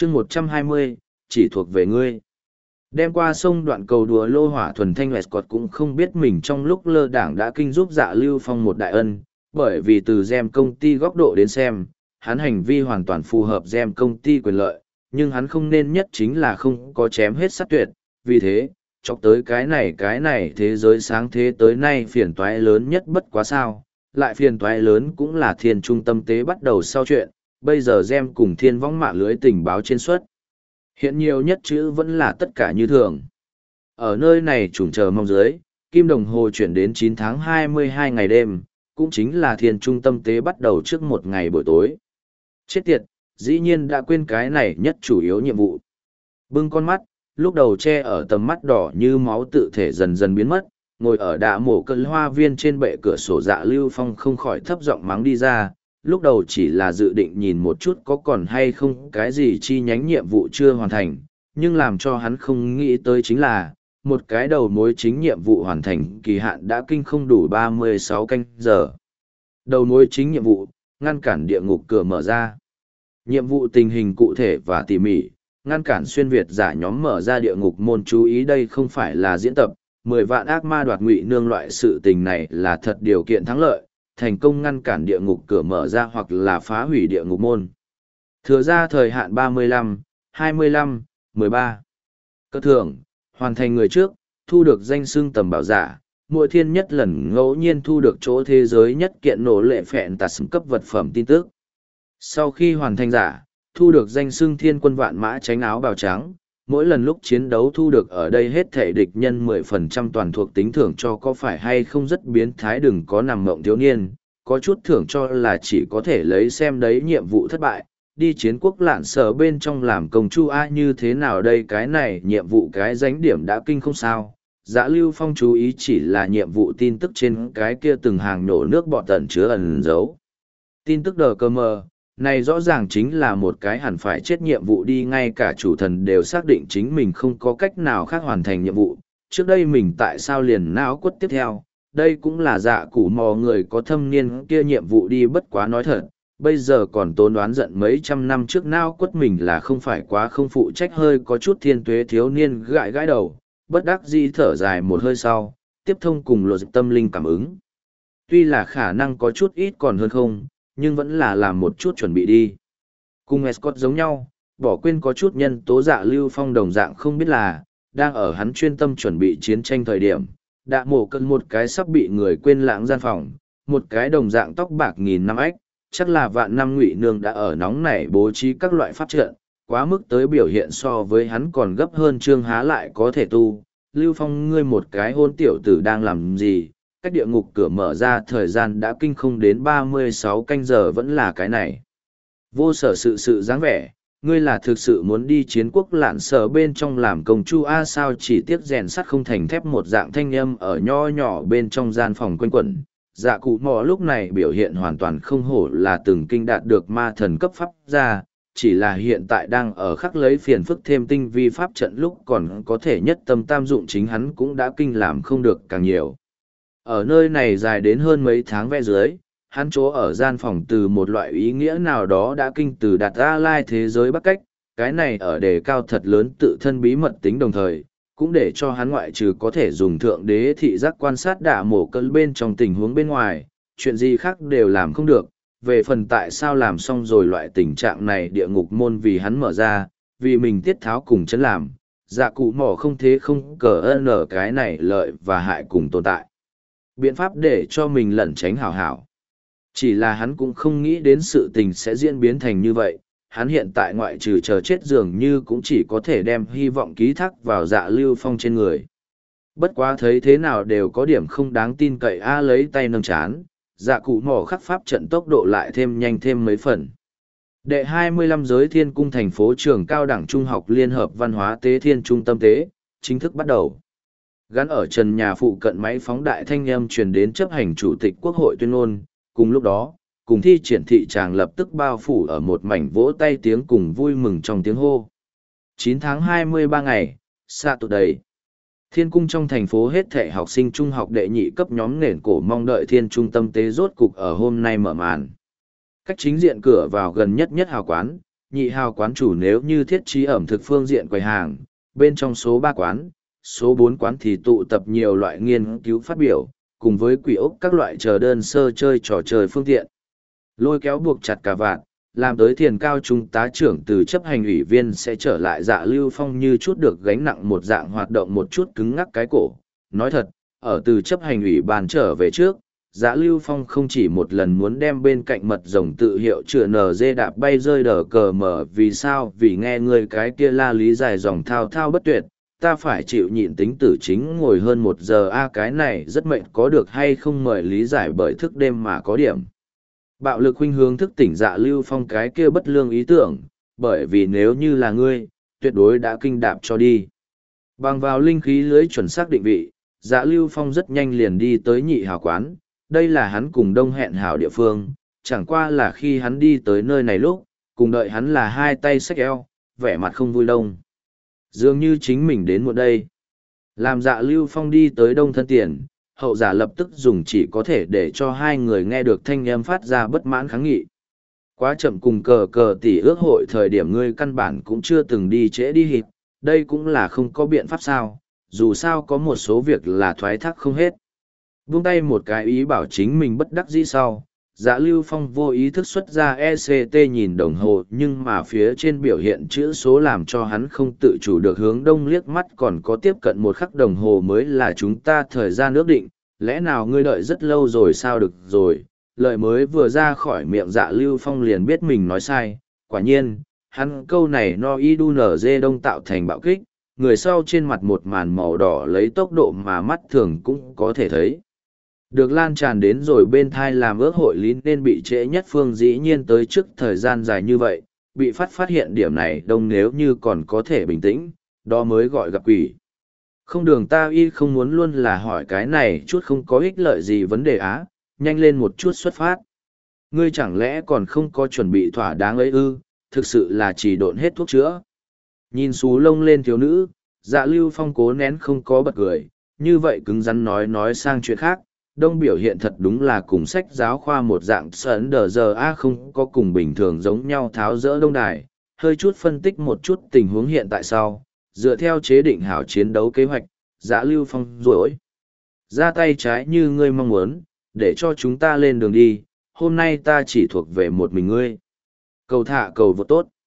chương 120, chỉ thuộc về ngươi. Đem qua sông đoạn cầu đùa lô hỏa thuần thanh Westcott cũng không biết mình trong lúc lơ đảng đã kinh giúp Dạ Lưu Phong một đại ân, bởi vì từ gem công ty góc độ đến xem, hắn hành vi hoàn toàn phù hợp gem công ty quyền lợi, nhưng hắn không nên nhất chính là không có chém hết sát tuyệt, vì thế, chọc tới cái này thế giới sáng thế tới nay phiền toái lớn nhất bất quá sao, lại phiền toái lớn cũng là thiên trung tâm tế bắt đầu sau chuyện, bây giờ gem cùng thiên võng mạng lưới tình báo trên suất. Hiện nhiều nhất chữ vẫn là tất cả như thường. Ở nơi này trùng chờ mong dưới, kim đồng hồ chuyển đến 9 tháng 22 ngày đêm, cũng chính là thiên trung tâm tế bắt đầu trước một ngày buổi tối. Chết tiệt, dĩ nhiên đã quên cái này nhất chủ yếu nhiệm vụ. Bưng con mắt, lúc đầu che ở tầm mắt đỏ như máu tự thể dần dần biến mất, ngồi ở đạ mổ cơn hoa viên trên bệ cửa sổ Dạ Lưu Phong không khỏi thấp giọng mắng đi ra, lúc đầu chỉ là dự định nhìn một chút có còn hay không cái gì chi nhánh nhiệm vụ chưa hoàn thành, nhưng làm cho hắn không nghĩ tới chính là, một cái đầu mối chính nhiệm vụ hoàn thành kỳ hạn đã kinh không đủ 36 canh giờ. Đầu mối chính nhiệm vụ, ngăn cản địa ngục cửa mở ra. Nhiệm vụ tình hình cụ thể và tỉ mỉ, ngăn cản xuyên Việt giả nhóm mở ra địa ngục môn, chú ý đây không phải là diễn tập, 10 vạn ác ma đoạt ngụy nương loại sự tình này là thật điều kiện thắng lợi, thành công ngăn cản địa ngục cửa mở ra hoặc là phá hủy địa ngục môn. Thừa ra thời hạn 35, 25, 13. Cơ thưởng, hoàn thành người trước, thu được danh xưng tầm bảo giả, mỗi thiên nhất lần ngẫu nhiên thu được chỗ thế giới nhất kiện nổ lệ phẹn tạt cấp vật phẩm tin tức. Sau khi hoàn thành giả, thu được danh xưng thiên quân vạn mã tránh áo bào trắng, mỗi lần lúc chiến đấu thu được ở đây hết thể địch nhân 10% toàn thuộc tính thưởng cho có phải hay không rất biến thái, đừng có nằm mộng thiếu niên, có chút thưởng cho là chỉ có thể lấy xem đấy nhiệm vụ thất bại, đi chiến quốc lạn sở bên trong làm công chu a như thế nào đây, cái này nhiệm vụ cái dánh điểm đã kinh không sao. Dạ Lưu Phong chú ý chỉ là nhiệm vụ tin tức trên cái kia từng hàng nổ nước bọt tẩn chứa ẩn giấu. Tin tức đờ cơ mờ, này rõ ràng chính là một cái hẳn phải chết nhiệm vụ đi, ngay cả chủ thần đều xác định chính mình không có cách nào khác hoàn thành nhiệm vụ. Trước đây mình tại sao liền não quất tiếp theo, đây cũng là dạ củ mò người có thâm niên kia nhiệm vụ đi, bất quá nói thật, bây giờ còn tốn đoán giận mấy trăm năm trước não quất mình là không phải quá không phụ trách, hơi có chút thiên tuế thiếu niên gãi gãi đầu, bất đắc dĩ thở dài một hơi sau, tiếp thông cùng lộ tâm linh cảm ứng. Tuy là khả năng có chút ít còn hơn không, nhưng vẫn là làm một chút chuẩn bị đi. Cùng Scott giống nhau, bỏ quên có chút nhân tố Dạ Lưu Phong đồng dạng không biết là, đang ở hắn chuyên tâm chuẩn bị chiến tranh thời điểm, đã mổ cân một cái sắp bị người quên lãng gian phòng, một cái đồng dạng tóc bạc nghìn năm ếch, chắc là vạn năm ngụy nương đã ở nóng nảy bố trí các loại pháp trận, quá mức tới biểu hiện so với hắn còn gấp hơn Trương Há lại có thể tu. Lưu Phong, ngươi một cái hôn tiểu tử đang làm gì? Cách địa ngục cửa mở ra thời gian đã kinh không đến 36 canh giờ vẫn là cái này. Vô sở sự dáng vẻ, ngươi là thực sự muốn đi chiến quốc lạn sở bên trong làm công chu a sao, chỉ tiếc rèn sắt không thành thép, một dạng thanh âm ở nho nhỏ bên trong gian phòng quanh quẩn. Dạ cụ mò lúc này biểu hiện hoàn toàn không hổ là từng kinh đạt được ma thần cấp pháp ra, chỉ là hiện tại đang ở khắc lấy phiền phức thêm tinh vi pháp trận lúc còn có thể nhất tâm tam dụng, chính hắn cũng đã kinh làm không được càng nhiều. Ở nơi này dài đến hơn mấy tháng vẽ dưới, hắn chỗ ở gian phòng từ một loại ý nghĩa nào đó đã kinh từ đạt ra lai thế giới bắc cách, cái này ở đề cao thật lớn tự thân bí mật tính, đồng thời cũng để cho hắn ngoại trừ có thể dùng thượng đế thị giác quan sát đả mổ cân bên trong tình huống bên ngoài, chuyện gì khác đều làm không được. Về phần tại sao làm xong rồi loại tình trạng này, địa ngục môn vì hắn mở ra, vì mình tiết tháo cùng chấn làm, dạ cụ mỏ không thế không cờ ơn ở cái này lợi và hại cùng tồn tại. Biện pháp để cho mình lẩn tránh hảo hảo. Chỉ là hắn cũng không nghĩ đến sự tình sẽ diễn biến thành như vậy, hắn hiện tại ngoại trừ chờ chết dường như cũng chỉ có thể đem hy vọng ký thác vào Dạ Lưu Phong trên người. Bất quá thấy thế nào đều có điểm không đáng tin cậy a, lấy tay nâng chán, dạ cụ mỏ khắc pháp trận tốc độ lại thêm nhanh thêm mấy phần. Đệ 25 giới thiên cung thành phố trường cao đẳng trung học liên hợp văn hóa tế thiên trung tâm tế, chính thức bắt đầu. Gắn ở trần nhà phụ cận máy phóng đại thanh âm truyền đến chấp hành chủ tịch quốc hội tuyên ngôn, cùng lúc đó, cùng thi triển thị tràng lập tức bao phủ ở một mảnh vỗ tay tiếng cùng vui mừng trong tiếng hô. 9 tháng 23 ngày, xa tụ đầy. Thiên cung trong thành phố hết thảy học sinh trung học đệ nhị cấp nhóm nền cổ mong đợi thiên trung tâm tế rốt cục ở hôm nay mở màn. Cách chính diện cửa vào gần nhất hào quán, nhị hào quán chủ nếu như thiết trí ẩm thực phương diện quầy hàng, bên trong số 3 quán, số 4 quán thì tụ tập nhiều loại nghiên cứu phát biểu, cùng với quỷ ốc các loại chờ đơn sơ chơi trò chơi phương tiện. Lôi kéo buộc chặt cả vạn, làm tới thiền cao trung tá trưởng từ chấp hành ủy viên sẽ trở lại Dạ Lưu Phong như chút được gánh nặng một dạng hoạt động một chút cứng ngắc cái cổ. Nói thật, ở từ chấp hành ủy ban trở về trước, Dạ Lưu Phong không chỉ một lần muốn đem bên cạnh mật rồng tự hiệu chữa NG đạp bay rơi đờ cờ mở, vì sao? Vì nghe người cái kia la lý dài dòng thao thao bất tuyệt, ta phải chịu nhịn tính tử chính ngồi hơn 1 giờ cái này rất mệnh có được hay không mời lý giải bởi thức đêm mà có điểm. Bạo lực khuynh hướng thức tỉnh Dạ Lưu Phong cái kia bất lương ý tưởng, bởi vì nếu như là ngươi, tuyệt đối đã kinh đạp cho đi. Bằng vào linh khí lưới chuẩn xác định vị, Dạ Lưu Phong rất nhanh liền đi tới nhị hào quán, đây là hắn cùng đông hẹn hào địa phương, chẳng qua là khi hắn đi tới nơi này lúc, cùng đợi hắn là hai tay xách eo, vẻ mặt không vui đông. Dường như chính mình đến muộn đây. Làm Dạ Lưu Phong đi tới đông thân tiền, hậu giả lập tức dùng chỉ có thể để cho hai người nghe được thanh âm phát ra bất mãn kháng nghị. Quá chậm cùng cờ cờ tỷ ước hội thời điểm ngươi căn bản cũng chưa từng đi trễ đi hịt, đây cũng là không có biện pháp sao, dù sao có một số việc là thoái thác không hết. Buông tay một cái ý bảo chính mình bất đắc dĩ sau, Dạ Lưu Phong vô ý thức xuất ra ECT nhìn đồng hồ nhưng mà phía trên biểu hiện chữ số làm cho hắn không tự chủ được hướng đông liếc mắt, còn có tiếp cận 1 khắc đồng hồ mới là chúng ta thời gian ước định, lẽ nào ngươi đợi rất lâu rồi sao được rồi. Lời mới vừa ra khỏi miệng Dạ Lưu Phong liền biết mình nói sai, quả nhiên, hắn câu này no y đu nở dê đông tạo thành bạo kích, người sau trên mặt một màn màu đỏ lấy tốc độ mà mắt thường cũng có thể thấy. Được lan tràn đến rồi bên thai làm ước hội lý nên bị trễ nhất phương dĩ nhiên tới trước thời gian dài như vậy, bị phát hiện điểm này đông nếu như còn có thể bình tĩnh, đó mới gọi gặp quỷ. Không đường ta y không muốn luôn là hỏi cái này chút không có ích lợi gì vấn đề á, nhanh lên một chút xuất phát. Ngươi chẳng lẽ còn không có chuẩn bị thỏa đáng ấy ư, thực sự là chỉ độn hết thuốc chữa. Nhìn xú lông lên thiếu nữ, Dạ Lưu Phong cố nén không có bật cười, như vậy cứng rắn nói sang chuyện khác. Đông biểu hiện thật đúng là cùng sách giáo khoa một dạng sấn đờ giờ không có cùng bình thường giống nhau tháo rỡ đông đài, hơi chút phân tích một chút tình huống hiện tại sau, dựa theo chế định hảo chiến đấu kế hoạch, Dạ Lưu Phong rối ra tay trái như ngươi mong muốn, để cho chúng ta lên đường đi, hôm nay ta chỉ thuộc về một mình ngươi. Cầu thả cầu vô tốt.